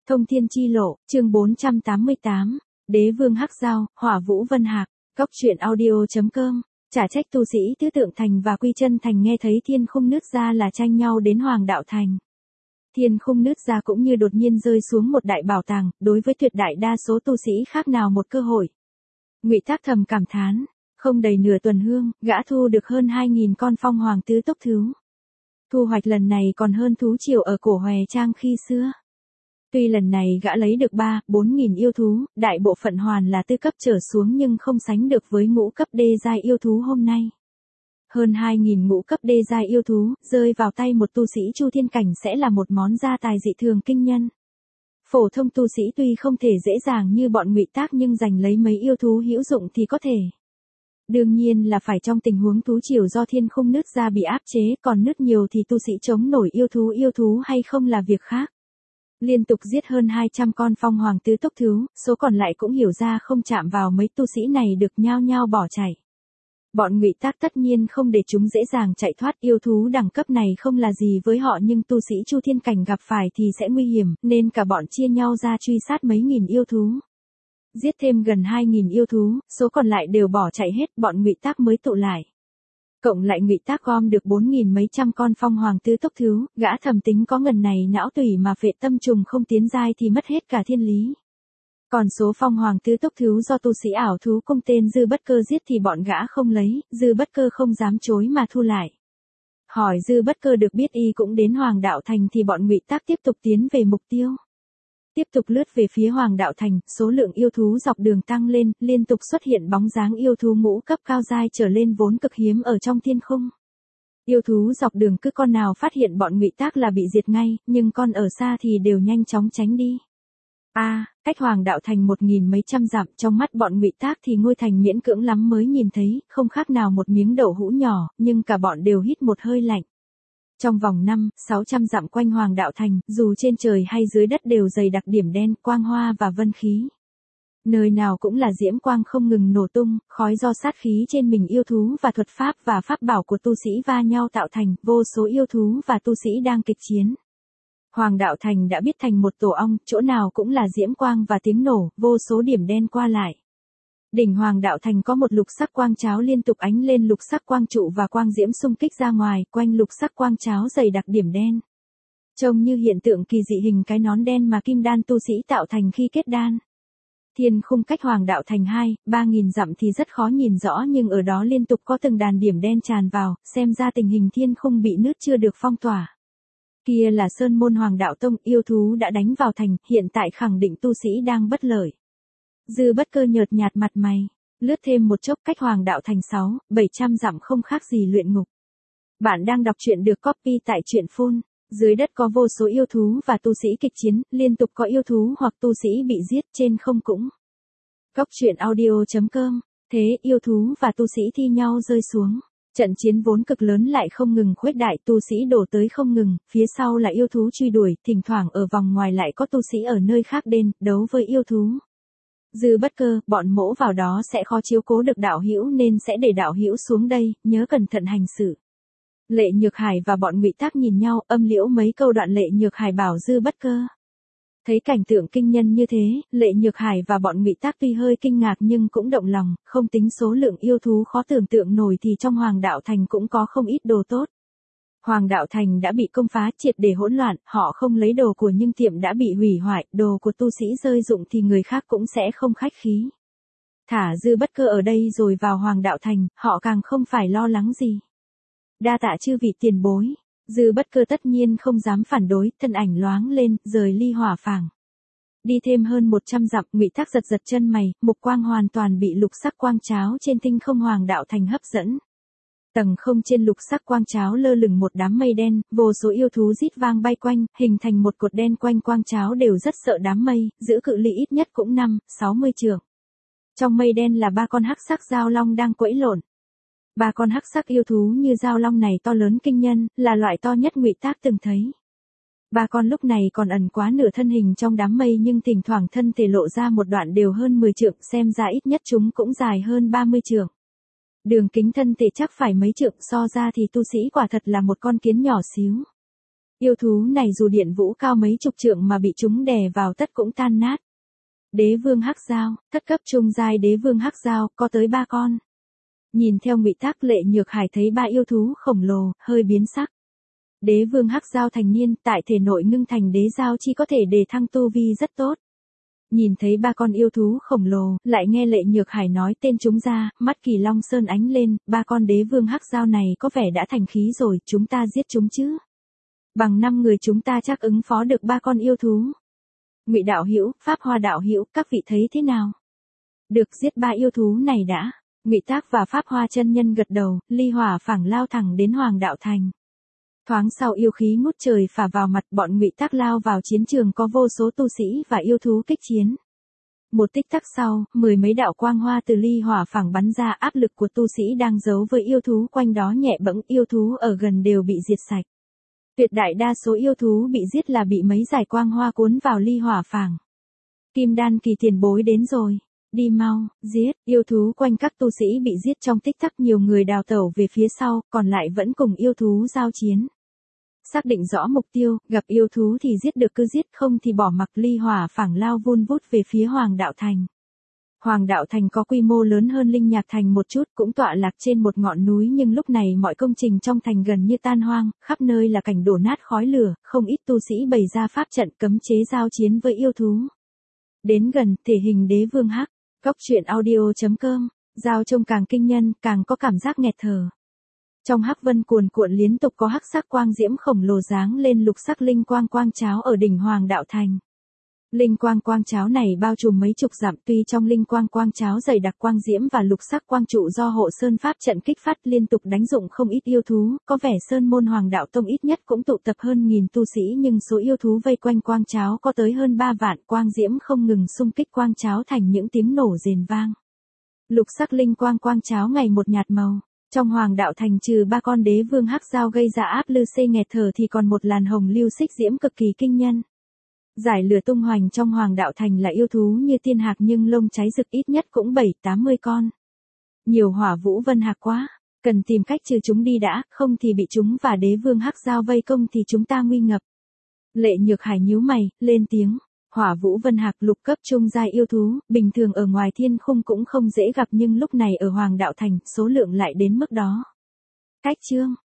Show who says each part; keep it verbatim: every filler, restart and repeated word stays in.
Speaker 1: Thông thiên chi lộ, chương bốn trăm tám mươi tám, Đế vương Hắc Giao, Hỏa Vũ Vân Hạc, Cóc truyện audio.com, chả trách tu sĩ Tứ Tượng Thành và Quy Chân Thành nghe thấy Thiên Khung nứt ra là tranh nhau đến Hoàng Đạo Thành. Thiên Khung nứt ra cũng như đột nhiên rơi xuống một đại bảo tàng, đối với tuyệt đại đa số tu sĩ khác nào một cơ hội. Ngụy Tác thầm cảm thán, không đầy nửa tuần hương, gã thu được hơn hai nghìn con phong hoàng tứ tốc thú. Thu hoạch lần này còn hơn thú triều ở cổ Hòe Trang khi xưa. Tuy lần này gã lấy được ba, bốn nghìn yêu thú, đại bộ phận hoàn là tư cấp trở xuống nhưng không sánh được với ngũ cấp đê giai yêu thú hôm nay. Hơn hai nghìn ngũ cấp đê giai yêu thú, rơi vào tay một tu sĩ Chu Thiên Cảnh sẽ là một món gia tài dị thường kinh nhân. Phổ thông tu sĩ tuy không thể dễ dàng như bọn Ngụy Tác nhưng giành lấy mấy yêu thú hữu dụng thì có thể. Đương nhiên là phải trong tình huống thú triều do Thiên Khung nứt ra bị áp chế, còn nứt nhiều thì tu sĩ chống nổi yêu thú yêu thú hay không là việc khác. Liên tục giết hơn hai trăm con phong hoàng tứ tốc thú, số còn lại cũng hiểu ra không chạm vào mấy tu sĩ này được nhao nhao bỏ chạy. Bọn Ngụy Tác tất nhiên không để chúng dễ dàng chạy thoát, yêu thú đẳng cấp này không là gì với họ nhưng tu sĩ Chu Thiên Cảnh gặp phải thì sẽ nguy hiểm, nên cả bọn chia nhau ra truy sát mấy nghìn yêu thú. Giết thêm gần hai nghìn yêu thú, số còn lại đều bỏ chạy hết, bọn Ngụy Tác mới tụ lại. Cộng lại Ngụy Tác gom được bốn nghìn mấy trăm con phong hoàng tứ tốc thú, gã thầm tính có ngần này não tủy mà phệ tâm trùng không tiến giai thì mất hết cả thiên lý. Còn số phong hoàng tứ tốc thú do tu sĩ ảo thú cung tên Dư Bất Cơ giết thì bọn gã không lấy, Dư Bất Cơ không dám chối mà thu lại. Hỏi Dư Bất Cơ được biết y cũng đến Hoàng Đạo Thành thì bọn Ngụy Tác tiếp tục tiến về mục tiêu. Tiếp tục lướt về phía Hoàng Đạo Thành, số lượng yêu thú dọc đường tăng lên, liên tục xuất hiện bóng dáng yêu thú ngũ cấp cao giai trở lên vốn cực hiếm ở trong thiên khung. Yêu thú dọc đường cứ con nào phát hiện bọn Ngụy Tác là bị diệt ngay, nhưng con ở xa thì đều nhanh chóng tránh đi. A, à, cách Hoàng Đạo Thành một nghìn mấy trăm dặm, trong mắt bọn Ngụy Tác thì ngôi thành miễn cưỡng lắm mới nhìn thấy, không khác nào một miếng đậu hũ nhỏ, nhưng cả bọn đều hít một hơi lạnh. Trong vòng năm, sáu trăm dặm quanh Hoàng Đạo Thành, dù trên trời hay dưới đất đều dày đặc điểm đen, quang hoa và vân khí. Nơi nào cũng là diễm quang không ngừng nổ tung, khói do sát khí trên mình yêu thú và thuật pháp và pháp bảo của tu sĩ va nhau tạo thành, vô số yêu thú và tu sĩ đang kịch chiến. Hoàng Đạo Thành đã biết thành một tổ ong, chỗ nào cũng là diễm quang và tiếng nổ, vô số điểm đen qua lại. Đỉnh Hoàng Đạo Thành có một lục sắc quang cháo liên tục ánh lên lục sắc quang trụ và quang diễm xung kích ra ngoài, quanh lục sắc quang cháo dày đặc điểm đen. Trông như hiện tượng kỳ dị hình cái nón đen mà kim đan tu sĩ tạo thành khi kết đan. Thiên khung cách Hoàng Đạo Thành hai, ba nghìn dặm thì rất khó nhìn rõ nhưng ở đó liên tục có từng đàn điểm đen tràn vào, xem ra tình hình thiên khung bị nứt chưa được phong tỏa. Kia là Sơn Môn Hoàng Đạo Tông, yêu thú đã đánh vào thành, hiện tại khẳng định tu sĩ đang bất lợi. Dư Bất Cơ nhợt nhạt mặt mày, lướt thêm một chốc cách Hoàng Đạo Thành sáu, bảy trăm dặm không khác gì luyện ngục. Bạn đang đọc truyện được copy tại truyện phone. Dưới đất có vô số yêu thú và tu sĩ kịch chiến, liên tục có yêu thú hoặc tu sĩ bị giết, trên không cũng. Cóc truyện audio.com, thế yêu thú và tu sĩ thi nhau rơi xuống. Trận chiến vốn cực lớn lại không ngừng khuếch đại, tu sĩ đổ tới không ngừng, phía sau là yêu thú truy đuổi, thỉnh thoảng ở vòng ngoài lại có tu sĩ ở nơi khác đến, đấu với yêu thú. Dư Bất Cơ, bọn mỗ vào đó sẽ khó chiếu cố được đạo hữu nên sẽ để đạo hữu xuống đây, nhớ cẩn thận hành sự. Lệ Nhược Hải và bọn Ngụy Tác nhìn nhau, âm liễu mấy câu đoạn Lệ Nhược Hải bảo Dư Bất Cơ. Thấy cảnh tượng kinh nhân như thế, Lệ Nhược Hải và bọn Ngụy Tác tuy hơi kinh ngạc nhưng cũng động lòng, không tính số lượng yêu thú khó tưởng tượng nổi thì trong Hoàng Đạo Thành cũng có không ít đồ tốt. Hoàng Đạo Thành đã bị công phá triệt để hỗn loạn, họ không lấy đồ của nhưng tiệm đã bị hủy hoại, đồ của tu sĩ rơi dụng thì người khác cũng sẽ không khách khí. Thả Dư Bất Cơ ở đây rồi vào Hoàng Đạo Thành, họ càng không phải lo lắng gì. Đa tạ chư vị tiền bối. Dư Bất Cơ tất nhiên không dám phản đối, thân ảnh loáng lên, rời ly hỏa phàng. Đi thêm hơn một trăm dặm, Ngụy Tác giật giật chân mày, mục quang hoàn toàn bị lục sắc quang cháo trên tinh không Hoàng Đạo Thành hấp dẫn. Tầng không trên lục sắc quang cháo lơ lửng một đám mây đen, vô số yêu thú rít vang bay quanh, hình thành một cột đen quanh quang cháo đều rất sợ đám mây, giữ cự ly ít nhất cũng năm, sáu mươi trượng. Trong mây đen là ba con hắc sắc giao long đang quẫy lộn. Ba con hắc sắc yêu thú như giao long này to lớn kinh nhân, là loại to nhất Ngụy Tác từng thấy. Ba con lúc này còn ẩn quá nửa thân hình trong đám mây nhưng thỉnh thoảng thân thể lộ ra một đoạn đều hơn mười trượng, xem ra ít nhất chúng cũng dài hơn ba mươi trượng. Đường kính thân thể chắc phải mấy trượng, so ra thì tu sĩ quả thật là một con kiến nhỏ xíu. Yêu thú này dù điện vũ cao mấy chục trượng mà bị chúng đè vào tất cũng tan nát. Đế vương hắc dao, thất cấp trung giai đế vương hắc dao, có tới ba con. Nhìn theo Ngụy Tác, Lệ Nhược Hải thấy ba yêu thú khổng lồ, hơi biến sắc. Đế vương hắc dao thành niên, tại thể nội ngưng thành đế dao chi có thể đề thăng tu vi rất tốt. Nhìn thấy ba con yêu thú khổng lồ, lại nghe Lệ Nhược Hải nói tên chúng ra, mắt Kỳ Long Sơn ánh lên, ba con đế vương hắc dao này có vẻ đã thành khí rồi, chúng ta giết chúng chứ. Bằng năm người chúng ta chắc ứng phó được ba con yêu thú. Ngụy đạo hữu, Pháp Hoa đạo hữu, các vị thấy thế nào? Được, giết ba yêu thú này đã. Ngụy Tác và Pháp Hoa chân nhân gật đầu, ly hỏa phảng lao thẳng đến Hoàng Đạo Thành. Thoáng sau yêu khí ngút trời phả vào mặt, bọn Ngụy Tác lao vào chiến trường có vô số tu sĩ và yêu thú kích chiến. Một tích tắc sau, mười mấy đạo quang hoa từ ly hỏa phảng bắn ra, áp lực của tu sĩ đang giấu với yêu thú quanh đó nhẹ bẫng, yêu thú ở gần đều bị diệt sạch. Tuyệt đại đa số yêu thú bị giết là bị mấy dải quang hoa cuốn vào ly hỏa phảng. Kim Đan kỳ tiền bối đến rồi. Đi mau, giết, yêu thú quanh các tu sĩ bị giết trong tích tắc, nhiều người đào tẩu về phía sau, còn lại vẫn cùng yêu thú giao chiến. Xác định rõ mục tiêu, gặp yêu thú thì giết được cứ giết, không thì bỏ mặc. Ly hỏa phảng lao vun vút về phía Hoàng Đạo Thành. Hoàng Đạo Thành có quy mô lớn hơn Linh Nhạc Thành một chút, cũng tọa lạc trên một ngọn núi, nhưng lúc này mọi công trình trong thành gần như tan hoang, khắp nơi là cảnh đổ nát khói lửa, không ít tu sĩ bày ra pháp trận cấm chế giao chiến với yêu thú. Đến gần, thể hình đế vương hắc. Cốc truyện audio chấm com, giao trông càng kinh nhân, càng có cảm giác nghẹt thở. Trong hắc vân cuồn cuộn liên tục có hắc sắc quang diễm khổng lồ giáng lên, lục sắc linh quang quang cháo ở đỉnh Hoàng Đạo Thành. Linh quang quang cháo này bao trùm mấy chục dặm, tuy trong linh quang quang cháo dày đặc quang diễm và lục sắc quang trụ do hộ sơn pháp trận kích phát liên tục đánh dụng không ít yêu thú, có vẻ sơn môn Hoàng Đạo Tông ít nhất cũng tụ tập hơn nghìn tu sĩ, nhưng số yêu thú vây quanh quang cháo có tới hơn ba vạn, quang diễm không ngừng xung kích quang cháo thành những tiếng nổ rền vang. Lục sắc linh quang quang cháo ngày một nhạt màu. Trong Hoàng Đạo Thành trừ ba con đế vương hắc dao gây ra áp lư xê nghẹt thở thì còn một làn hồng lưu xích diễm cực kỳ kinh nhân. Giải lửa tung hoành trong Hoàng Đạo Thành là yêu thú như tiên hạc nhưng lông cháy rực ít nhất cũng bảy tám mươi con. Nhiều hỏa vũ vân hạc quá, cần tìm cách trừ chúng đi đã, không thì bị chúng và đế vương hắc dao vây công thì chúng ta nguy ngập. Lệ Nhược Hải nhíu mày, lên tiếng, hỏa vũ vân hạc lục cấp trung giai yêu thú, bình thường ở ngoài thiên khung cũng không dễ gặp nhưng lúc này ở Hoàng Đạo Thành số lượng lại đến mức đó. Cách chương